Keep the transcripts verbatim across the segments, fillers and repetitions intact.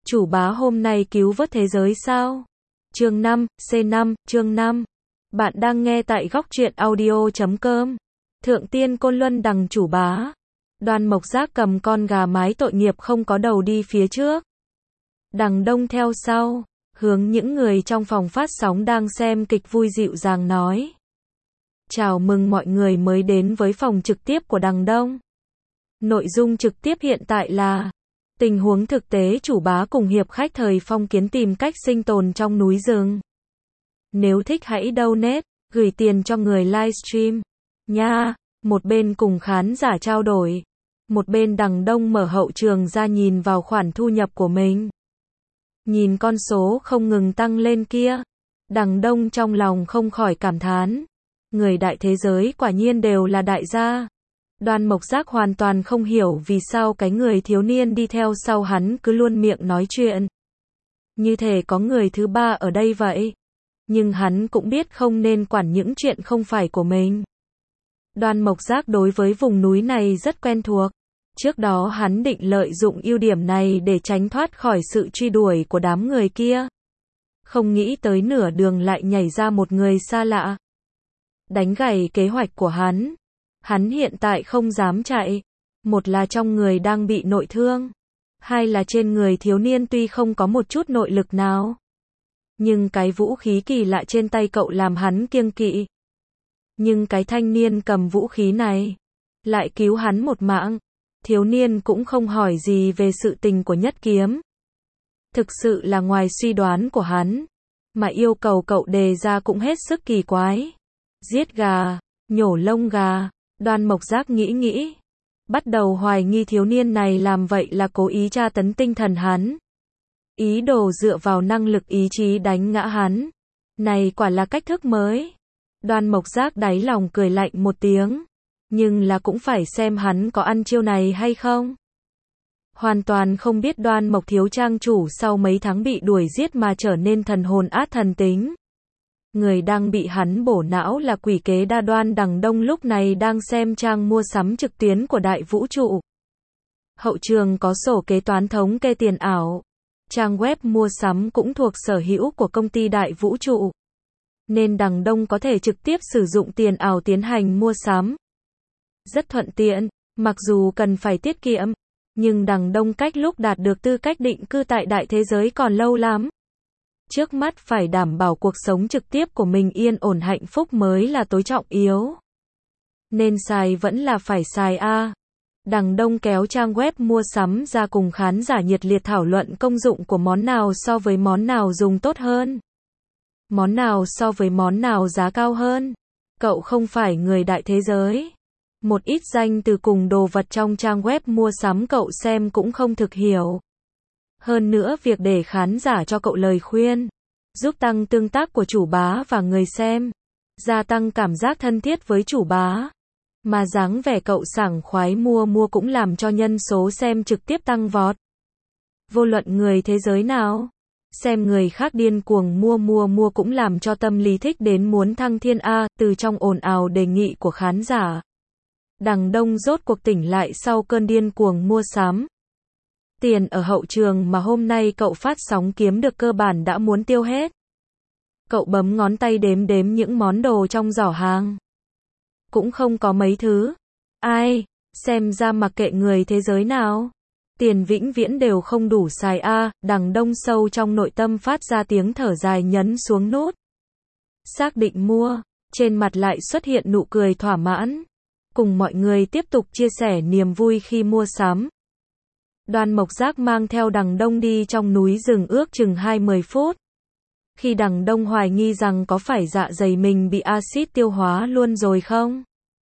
Chủ bá hôm nay cứu vớt thế giới sao? Chương năm, C năm, chương năm. Bạn đang nghe tại góc truyện audio chấm com. Thượng tiên Côn Luân đằng chủ bá. Đoan Mộc Giác cầm con gà mái tội nghiệp không có đầu đi phía trước. Đằng Đông theo sau, hướng những người trong phòng phát sóng đang xem kịch vui dịu dàng nói. Chào mừng mọi người mới đến với phòng trực tiếp của Đằng Đông. Nội dung trực tiếp hiện tại là tình huống thực tế chủ bá cùng hiệp khách thời phong kiến tìm cách sinh tồn trong núi rừng. Nếu thích hãy donate, gửi tiền cho người livestream. Nha, một bên cùng khán giả trao đổi. Một bên Đằng Đông mở hậu trường ra nhìn vào khoản thu nhập của mình. Nhìn con số không ngừng tăng lên kia. Đằng Đông trong lòng không khỏi cảm thán. Người đại thế giới quả nhiên đều là đại gia. Đoan Mộc Giác hoàn toàn không hiểu vì sao cái người thiếu niên đi theo sau hắn cứ luôn miệng nói chuyện. Như thể có người thứ ba ở đây vậy. Nhưng hắn cũng biết không nên quản những chuyện không phải của mình. Đoan Mộc Giác đối với vùng núi này rất quen thuộc. Trước đó hắn định lợi dụng ưu điểm này để tránh thoát khỏi sự truy đuổi của đám người kia. Không nghĩ tới nửa đường lại nhảy ra một người xa lạ. Đánh gãy kế hoạch của hắn. Hắn hiện tại không dám chạy. Một là trong người đang bị nội thương. Hai là trên người thiếu niên tuy không có một chút nội lực nào. Nhưng cái vũ khí kỳ lạ trên tay cậu làm hắn kiêng kỵ. Nhưng cái thanh niên cầm vũ khí này lại cứu hắn một mạng. Thiếu niên cũng không hỏi gì về sự tình của Nhất Kiếm. Thực sự là ngoài suy đoán của hắn. Mà yêu cầu cậu đề ra cũng hết sức kỳ quái. Giết gà, nhổ lông gà. Đoan Mộc Giác nghĩ nghĩ. Bắt đầu hoài nghi thiếu niên này làm vậy là cố ý tra tấn tinh thần hắn. Ý đồ dựa vào năng lực ý chí đánh ngã hắn. Này quả là cách thức mới. Đoan Mộc Giác đáy lòng cười lạnh một tiếng. Nhưng là cũng phải xem hắn có ăn chiêu này hay không. Hoàn toàn không biết Đoan Mộc thiếu trang chủ sau mấy tháng bị đuổi giết mà trở nên thần hồn át thần tính. Người đang bị hắn bổ não là quỷ kế đa đoan. Đằng Đông lúc này đang xem trang mua sắm trực tuyến của Đại Vũ Trụ. Hậu trường có sổ kế toán thống kê tiền ảo. Trang web mua sắm cũng thuộc sở hữu của công ty Đại Vũ Trụ. Nên Đằng Đông có thể trực tiếp sử dụng tiền ảo tiến hành mua sắm. Rất thuận tiện, mặc dù cần phải tiết kiệm, nhưng Đằng Đông cách lúc đạt được tư cách định cư tại đại thế giới còn lâu lắm. Trước mắt phải đảm bảo cuộc sống trực tiếp của mình yên ổn hạnh phúc mới là tối trọng yếu. Nên xài vẫn là phải xài a. Đằng Đông kéo trang web mua sắm ra cùng khán giả nhiệt liệt thảo luận công dụng của món nào so với món nào dùng tốt hơn. Món nào so với món nào giá cao hơn. Cậu không phải người đại thế giới. Một ít danh từ cùng đồ vật trong trang web mua sắm cậu xem cũng không thực hiểu. Hơn nữa việc để khán giả cho cậu lời khuyên, giúp tăng tương tác của chủ bá và người xem, gia tăng cảm giác thân thiết với chủ bá. Mà dáng vẻ cậu sảng khoái mua mua cũng làm cho nhân số xem trực tiếp tăng vọt. Vô luận người thế giới nào, xem người khác điên cuồng mua mua mua cũng làm cho tâm lý thích đến muốn thăng thiên A. Từ trong ồn ào đề nghị của khán giả, Đằng Đông rốt cuộc tỉnh lại sau cơn điên cuồng mua sắm. Tiền ở hậu trường mà hôm nay cậu phát sóng kiếm được cơ bản đã muốn tiêu hết. Cậu bấm ngón tay đếm đếm những món đồ trong giỏ hàng. Cũng không có mấy thứ. Ai, xem ra mặc kệ người thế giới nào. Tiền vĩnh viễn đều không đủ xài a. Đằng Đông sâu trong nội tâm phát ra tiếng thở dài nhấn xuống nút. Xác định mua, trên mặt lại xuất hiện nụ cười thỏa mãn. Cùng mọi người tiếp tục chia sẻ niềm vui khi mua sắm. Đoan Mộc Giác mang theo Đằng Đông đi trong núi rừng ước chừng hai mươi phút. Khi Đằng Đông hoài nghi rằng có phải dạ dày mình bị axit tiêu hóa luôn rồi không?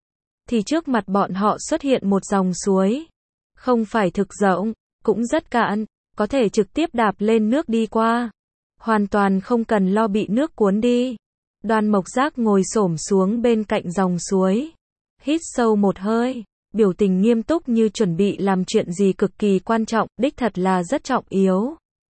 Thì trước mặt bọn họ xuất hiện một dòng suối. Không phải thực rộng, cũng rất cạn, có thể trực tiếp đạp lên nước đi qua. Hoàn toàn không cần lo bị nước cuốn đi. Đoan Mộc Giác ngồi xổm xuống bên cạnh dòng suối. Hít sâu một hơi. Biểu tình nghiêm túc như chuẩn bị làm chuyện gì cực kỳ quan trọng, đích thật là rất trọng yếu.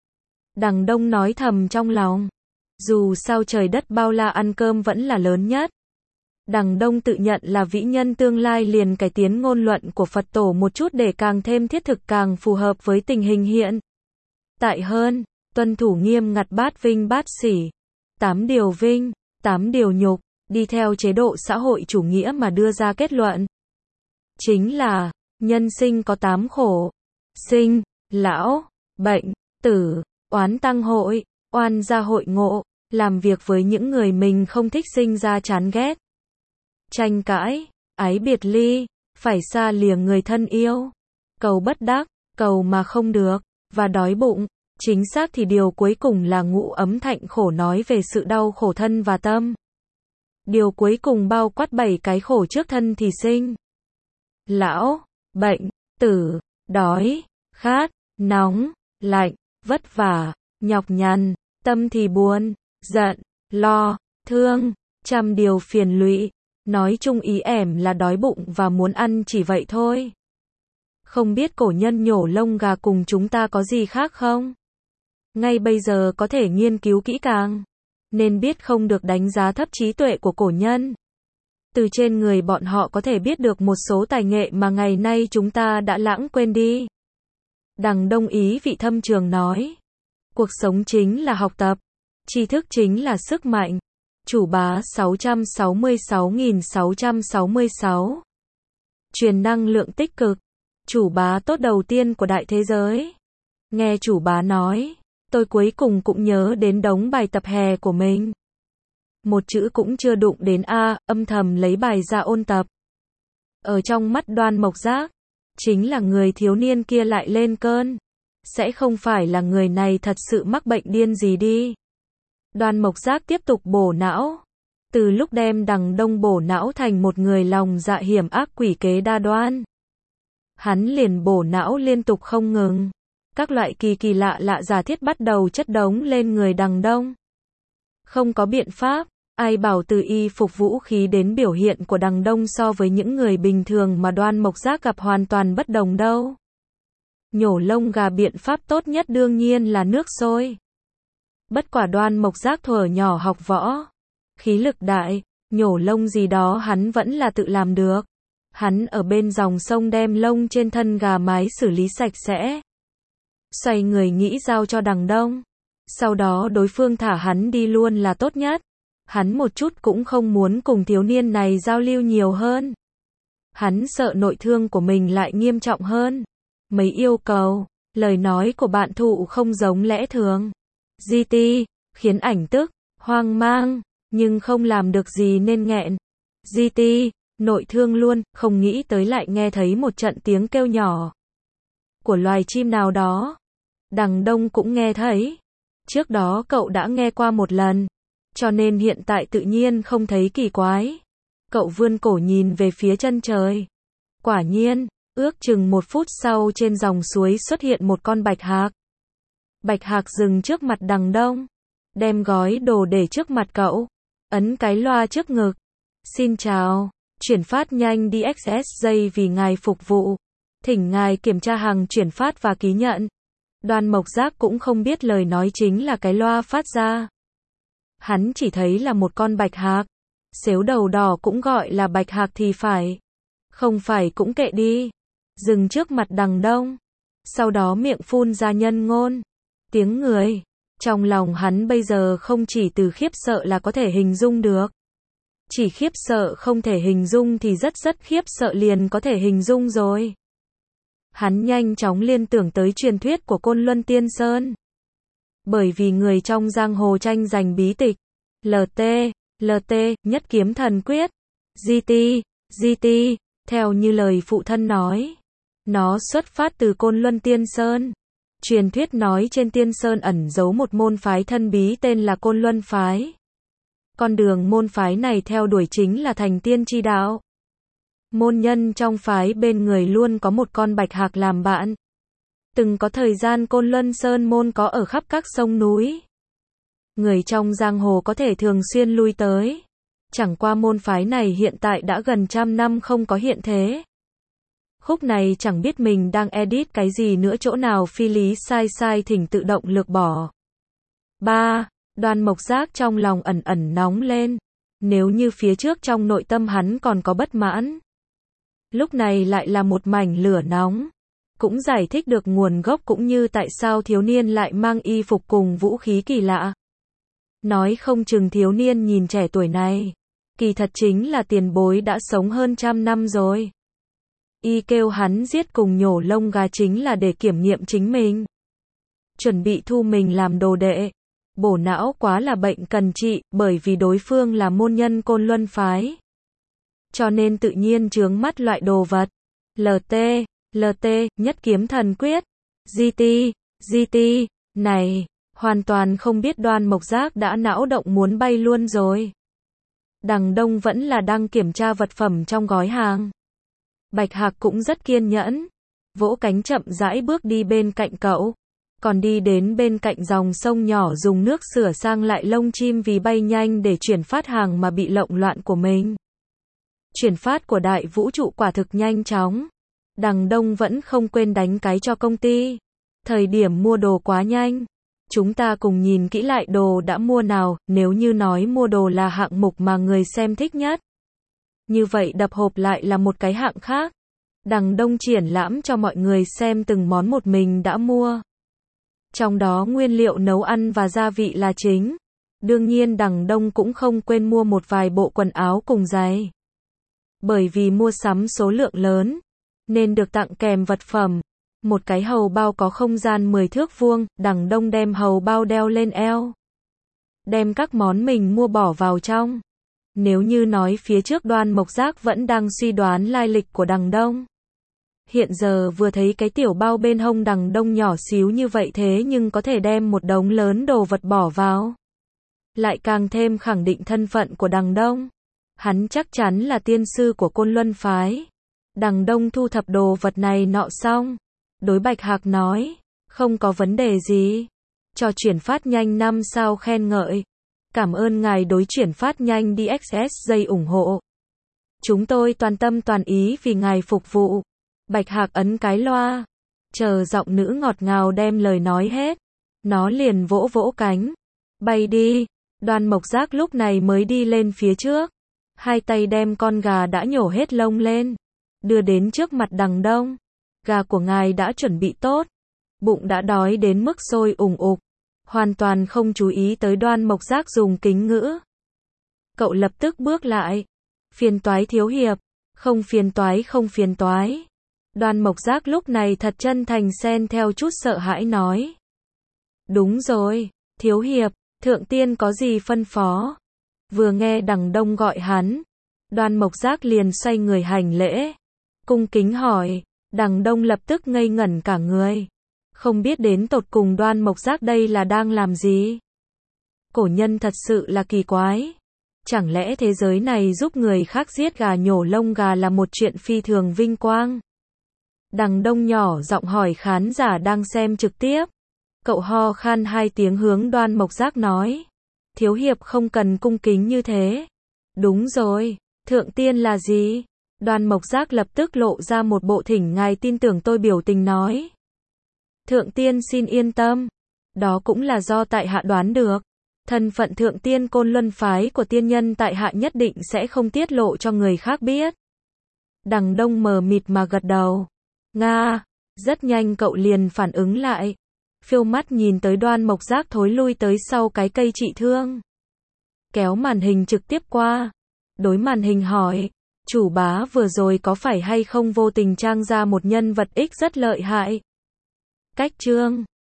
Đằng Đông nói thầm trong lòng. Dù sao trời đất bao la ăn cơm vẫn là lớn nhất. Đằng Đông tự nhận là vĩ nhân tương lai liền cải tiến ngôn luận của Phật tổ một chút để càng thêm thiết thực càng phù hợp với tình hình hiện. tại hơn, tuân thủ nghiêm ngặt bát vinh bát sỉ, tám điều vinh, tám điều nhục, đi theo chế độ xã hội chủ nghĩa mà đưa ra kết luận. Chính là, nhân sinh có tám khổ, sinh, lão, bệnh, tử, oán tăng hội, oan gia hội ngộ, làm việc với những người mình không thích sinh ra chán ghét. Tranh cãi, ái biệt ly, phải xa lìa người thân yêu, cầu bất đắc, cầu mà không được, và đói bụng. Chính xác thì điều cuối cùng là ngũ ấm thạnh khổ nói về sự đau khổ thân và tâm. Điều cuối cùng bao quát bảy cái khổ trước thân thì sinh, lão, bệnh, tử, đói, khát, nóng, lạnh, vất vả, nhọc nhằn, tâm thì buồn, giận, lo, thương, trăm điều phiền lụy. Nói chung ý ẻm là đói bụng và muốn ăn chỉ vậy thôi. Không biết cổ nhân nhổ lông gà cùng chúng ta có gì khác không? Ngay bây giờ có thể nghiên cứu kỹ càng, nên biết không được đánh giá thấp trí tuệ của cổ nhân. Từ trên người bọn họ có thể biết được một số tài nghệ mà ngày nay chúng ta đã lãng quên đi. Đằng Đông ý vị thâm trường nói, cuộc sống chính là học tập, tri thức chính là sức mạnh. Chủ bá sáu trăm sáu mươi sáu nghìn sáu trăm sáu mươi sáu. Truyền năng lượng tích cực, chủ bá tốt đầu tiên của đại thế giới. Nghe chủ bá nói, tôi cuối cùng cũng nhớ đến đống bài tập hè của mình. Một chữ cũng chưa đụng đến A, âm thầm lấy bài ra ôn tập. Ở trong mắt Đoan Mộc Giác, chính là người thiếu niên kia lại lên cơn. Sẽ không phải là người này thật sự mắc bệnh điên gì đi. Đoan Mộc Giác tiếp tục bổ não. Từ lúc đem Đằng Đông bổ não thành một người lòng dạ hiểm ác quỷ kế đa đoan. Hắn liền bổ não liên tục không ngừng. Các loại kỳ kỳ lạ lạ giả thiết bắt đầu chất đống lên người Đằng Đông. Không có biện pháp, ai bảo từ y phục vũ khí đến biểu hiện của Đằng Đông so với những người bình thường mà Đoan Mộc Giác gặp hoàn toàn bất đồng đâu. Nhổ lông gà biện pháp tốt nhất đương nhiên là nước sôi. Bất quả Đoan Mộc Giác thuở nhỏ học võ, khí lực đại, nhổ lông gì đó hắn vẫn là tự làm được. Hắn ở bên dòng sông đem lông trên thân gà mái xử lý sạch sẽ. Xoay người nghĩ giao cho Đằng Đông. Sau đó đối phương thả hắn đi luôn là tốt nhất. Hắn một chút cũng không muốn cùng thiếu niên này giao lưu nhiều hơn. Hắn sợ nội thương của mình lại nghiêm trọng hơn. Mấy yêu cầu, lời nói của bạn thụ không giống lẽ thường. giê tê, khiến ảnh tức, hoang mang, nhưng không làm được gì nên nghẹn. giê tê, nội thương luôn, không nghĩ tới lại nghe thấy một trận tiếng kêu nhỏ của loài chim nào đó. Đằng Đông cũng nghe thấy. Trước đó cậu đã nghe qua một lần, cho nên hiện tại tự nhiên không thấy kỳ quái. Cậu vươn cổ nhìn về phía chân trời. Quả nhiên, ước chừng một phút sau trên dòng suối xuất hiện một con bạch hạc. Bạch hạc dừng trước mặt Đằng Đông, đem gói đồ để trước mặt cậu, ấn cái loa trước ngực. Xin chào, chuyển phát nhanh đê ích ét giây vì ngài phục vụ. Thỉnh ngài kiểm tra hàng chuyển phát và ký nhận. Đoan Mộc Giác cũng không biết lời nói chính là cái loa phát ra. Hắn chỉ thấy là một con bạch hạc. Xếu đầu đỏ cũng gọi là bạch hạc thì phải. Không phải cũng kệ đi. Dừng trước mặt Đằng Đông. Sau đó miệng phun ra nhân ngôn. Tiếng người. Trong lòng hắn bây giờ không chỉ từ khiếp sợ là có thể hình dung được. Chỉ khiếp sợ không thể hình dung thì rất rất khiếp sợ liền có thể hình dung rồi. Hắn nhanh chóng liên tưởng tới truyền thuyết của Côn Luân Tiên Sơn. Bởi vì người trong giang hồ tranh giành bí tịch. lờ tê, lờ tê, nhất kiếm thần quyết. giê tê, giê tê, theo như lời phụ thân nói. Nó xuất phát từ Côn Luân Tiên Sơn. Truyền thuyết nói trên Tiên Sơn ẩn giấu một môn phái thân bí tên là Côn Luân Phái. Con đường môn phái này theo đuổi chính là thành tiên chi đạo. Môn nhân trong phái bên người luôn có một con bạch hạc làm bạn. Từng có thời gian Côn Luân Sơn môn có ở khắp các sông núi. Người trong giang hồ có thể thường xuyên lui tới. Chẳng qua môn phái này hiện tại đã gần trăm năm không có hiện thế. Khúc này chẳng biết mình đang edit cái gì nữa, chỗ nào phi lý sai sai thỉnh tự động lược bỏ. ba. Đoan Mộc Giác trong lòng ẩn ẩn nóng lên. Nếu như phía trước trong nội tâm hắn còn có bất mãn, lúc này lại là một mảnh lửa nóng. cũng giải thích được nguồn gốc cũng như tại sao thiếu niên lại mang y phục cùng vũ khí kỳ lạ. Nói không chừng thiếu niên nhìn trẻ tuổi này, kỳ thật chính là tiền bối đã sống hơn trăm năm rồi. Y kêu hắn giết cùng nhổ lông gà chính là để kiểm nghiệm chính mình. Chuẩn bị thu mình làm đồ đệ. Bổ não quá là bệnh cần trị, bởi vì đối phương là môn nhân Côn Luân phái. Cho nên tự nhiên chướng mắt loại đồ vật. lờ tê, lờ tê, nhất kiếm thần quyết. giê tê, giê tê, này, hoàn toàn không biết Đoan Mộc Giác đã não động muốn bay luôn rồi. Đằng Đông vẫn là đang kiểm tra vật phẩm trong gói hàng. Bạch Hạc cũng rất kiên nhẫn. Vỗ cánh chậm rãi bước đi bên cạnh cậu. Còn đi đến bên cạnh dòng sông nhỏ dùng nước sửa sang lại lông chim vì bay nhanh để chuyển phát hàng mà bị lộn loạn của mình. Chuyển phát của đại vũ trụ quả thực nhanh chóng. Đằng Đông vẫn không quên đánh cái cho công ty. Thời điểm mua đồ quá nhanh. Chúng ta cùng nhìn kỹ lại đồ đã mua nào, nếu như nói mua đồ là hạng mục mà người xem thích nhất. Như vậy đập hộp lại là một cái hạng khác. Đằng Đông triển lãm cho mọi người xem từng món một mình đã mua. Trong đó nguyên liệu nấu ăn và gia vị là chính. Đương nhiên Đằng Đông cũng không quên mua một vài bộ quần áo cùng giày. Bởi vì mua sắm số lượng lớn, nên được tặng kèm vật phẩm. Một cái hầu bao có không gian mười thước vuông, Đằng Đông đem hầu bao đeo lên eo. Đem các món mình mua bỏ vào trong. Nếu như nói phía trước Đoan Mộc Giác vẫn đang suy đoán lai lịch của Đằng Đông. Hiện giờ vừa thấy cái tiểu bao bên hông Đằng Đông nhỏ xíu như vậy thế nhưng có thể đem một đống lớn đồ vật bỏ vào. Lại càng thêm khẳng định thân phận của Đằng Đông. Hắn chắc chắn là tiên sư của Côn Luân phái. Đằng Đông thu thập đồ vật này nọ xong. Đối Bạch Hạc nói, không có vấn đề gì. Cho chuyển phát nhanh năm sao khen ngợi. Cảm ơn ngài đối chuyển phát nhanh đê ích ét dây ủng hộ. Chúng tôi toàn tâm toàn ý vì ngài phục vụ. Bạch Hạc ấn cái loa. Chờ giọng nữ ngọt ngào đem lời nói hết. Nó liền vỗ vỗ cánh. Bay đi. Đoan Mộc Giác lúc này mới đi lên phía trước. Hai tay đem con gà đã nhổ hết lông lên. Đưa đến trước mặt Đằng Đông. Gà của ngài đã chuẩn bị tốt. Bụng đã đói đến mức sôi ủng ục. Hoàn toàn không chú ý tới Đoan Mộc Giác dùng kính ngữ. Cậu lập tức bước lại. Phiền toái thiếu hiệp. Không phiền toái không phiền toái. Đoan Mộc Giác lúc này thật chân thành xen theo chút sợ hãi nói. Đúng rồi, thiếu hiệp, thượng tiên có gì phân phó? Vừa nghe Đằng Đông gọi hắn. Đoan Mộc Giác liền xoay người hành lễ. Cung kính hỏi. Đằng Đông lập tức ngây ngẩn cả người. Không biết đến tột cùng Đoan Mộc Giác đây là đang làm gì? Cổ nhân thật sự là kỳ quái. Chẳng lẽ thế giới này giúp người khác giết gà nhổ lông gà là một chuyện phi thường vinh quang? Đằng Đông nhỏ giọng hỏi khán giả đang xem trực tiếp. Cậu ho khan hai tiếng hướng Đoan Mộc Giác nói. Thiếu hiệp không cần cung kính như thế. Đúng rồi, thượng tiên là gì? Đoan Mộc Giác lập tức lộ ra một bộ thỉnh ngài tin tưởng tôi biểu tình nói. Thượng tiên xin yên tâm. Đó cũng là do tại hạ đoán được. Thân phận thượng tiên Côn Luân phái của tiên nhân tại hạ nhất định sẽ không tiết lộ cho người khác biết. Đằng Đông mờ mịt mà gật đầu. Nga, rất nhanh cậu liền phản ứng lại. Phiêu mắt nhìn tới Đoan Mộc Giác thối lui tới sau cái cây trị thương. Kéo màn hình trực tiếp qua. Đối màn hình hỏi. Chủ bá vừa rồi có phải hay không vô tình trang ra một nhân vật X rất lợi hại? Cách chương